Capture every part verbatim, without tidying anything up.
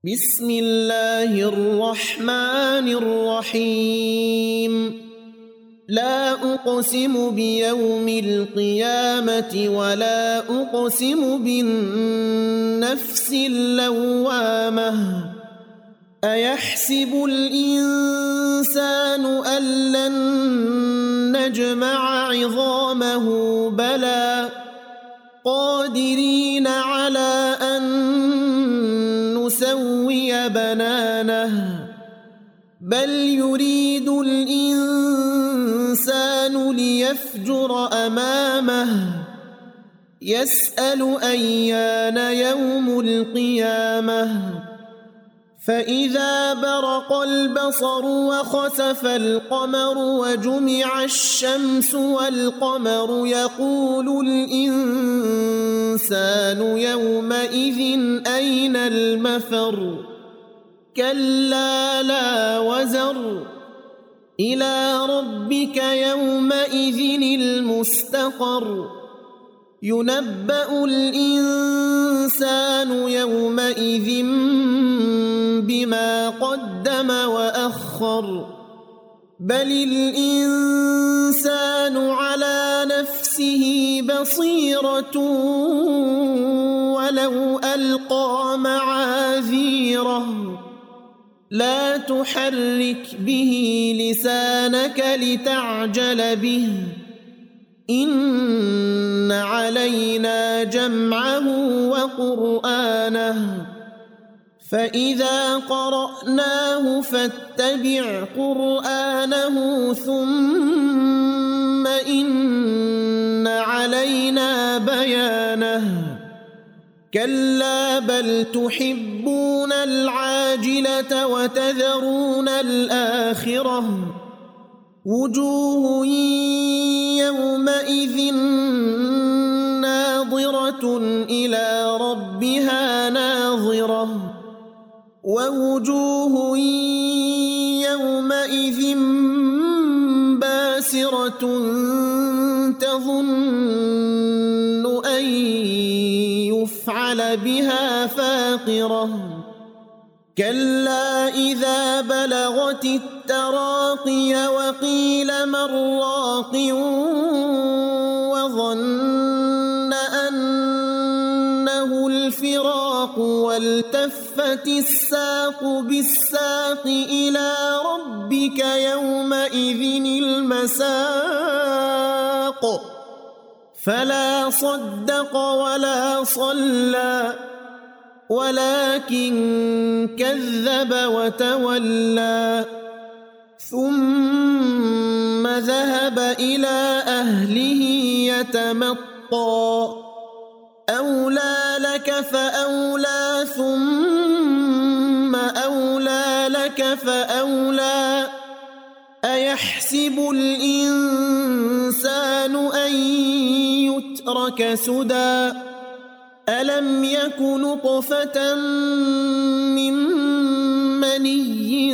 بسم الله الرحمن الرحيم لا أقسم بيوم القيامة ولا أقسم بالنفس اللوامة أيحسب الإنسان أن لن نجمع عظامه بلى قادرين على أن نسوي بنانه بل يريد الإنسان ليفجر أمامه يسأل أيان يوم القيامة فإذا برق البصر وخسف القمر وجمع الشمس والقمر يقول الإنسان يومئذ أين المفر كلا لا وزر إلى ربك يومئذ المستقر ينبأ الإنسان يومئذ بما قدم وأخر بل الإنسان على نفسه بصيرة ولو ألقى معاذيره لا تحرك به لسانك لتعجل به إن علينا جمعه وقرآنه فإذا قرأناه فاتبع قرآنه ثم إن علينا بيانه كلا بل تحبون العاجلة وتذرون الآخرة وجوه يومئذ ناظرة إلى ربها ناظرة ووجوه يومئذ باسرة تظن أن يفعل بها فاقرة كلا إذا بلغت التراقي وقيل من راق وظن أنه الفراق والتفت الساق بالساق إلى ربك يومئذ المساق فلا صدق ولا صلى ولكن كذب وتولى ثم ذهب إلى أهله يتمطى أولى لك فأولى ثم أولى لك فأولى أيحسب الإنسان أن يترك سدى ألم يك نطفة من مني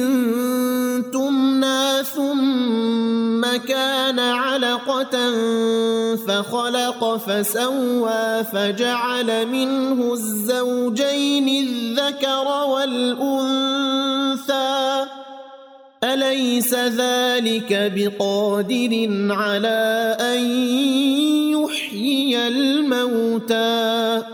تمنى ثم كان علقة فخلق فسوى فجعل منه الزوجين الذكر والأنثى أليس ذلك بقادر على أن يحيي الموتى